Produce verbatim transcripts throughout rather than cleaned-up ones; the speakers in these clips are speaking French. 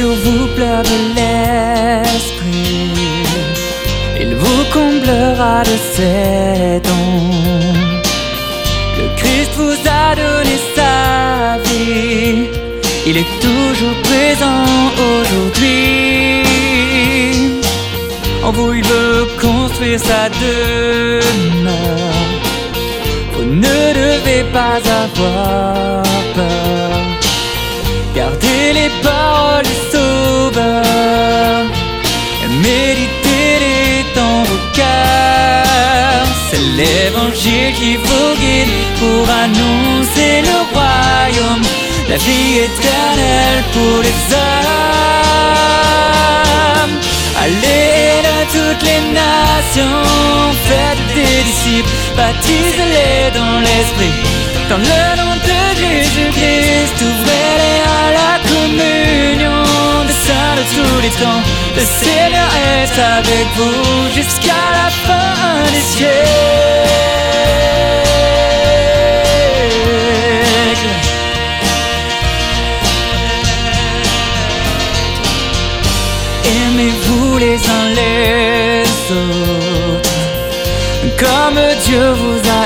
sur vous pleure de l'esprit. Il vous comblera de ses dons. Le Christ vous a donné sa vie. Il est toujours présent aujourd'hui. En vous il veut construire sa demeure. Vous ne devez pas avoir peur. Gardez les paroles du Sauveur et méditez-les dans vos cœurs. C'est l'évangile qui vous guide pour annoncer le royaume, la vie éternelle pour les hommes. Allez dans toutes les nations, faites des disciples, baptisez-les dans l'esprit. Dans le nom de Jésus-Christ, ouvrez-les à la communion des saints de tous les temps. Le Seigneur est avec vous jusqu'à la fin des siècles. Aimez-vous les uns les autres comme Dieu vous a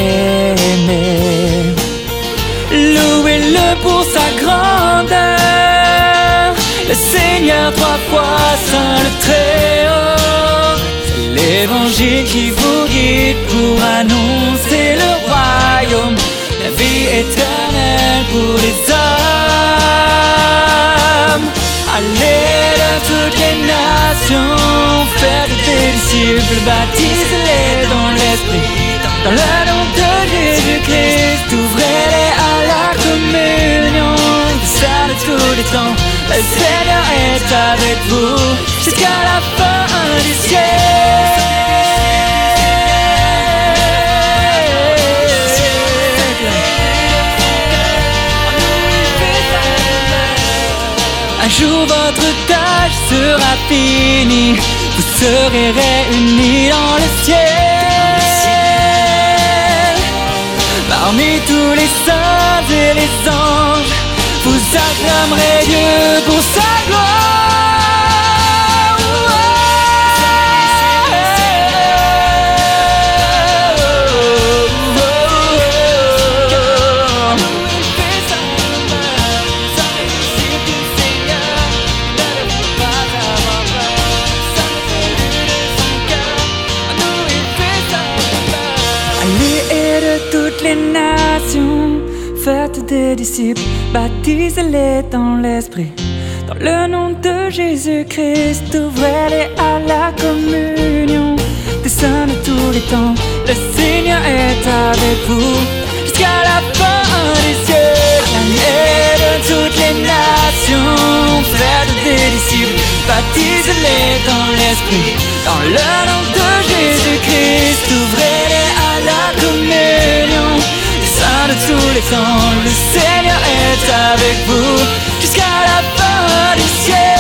aimé. Louez-le pour sa grandeur, le Seigneur trois fois saint, le Très-Haut. C'est l'évangile qui vous guide pour annoncer le royaume, la vie éternelle pour les hommes. Allez dans toutes les nations, faites des disciples, baptisez-les dans l'esprit. Dans le nom de Jésus-Christ, ouvrez-les à la communion des saints de tous les temps. Le Seigneur est avec vous jusqu'à la fin du siècle. Un jour votre tâche sera finie, vous serez réunis dans le ciel. Parmi tous les saints et les anges, vous acclamerez Dieu pour sa gloire. Toutes les nations, faites des disciples, baptisez-les dans l'esprit. Dans le nom de Jésus-Christ, ouvrez-les à la communion des saints de tous les temps. Le Seigneur est avec vous jusqu'à la fin des siècles. Allez de toutes les nations, faites des disciples, baptisez-les dans l'esprit. Dans le nom de Jésus-Christ, ouvrez-les à la communion des saints de tous les temps. Le Seigneur est avec vous jusqu'à la fin du ciel.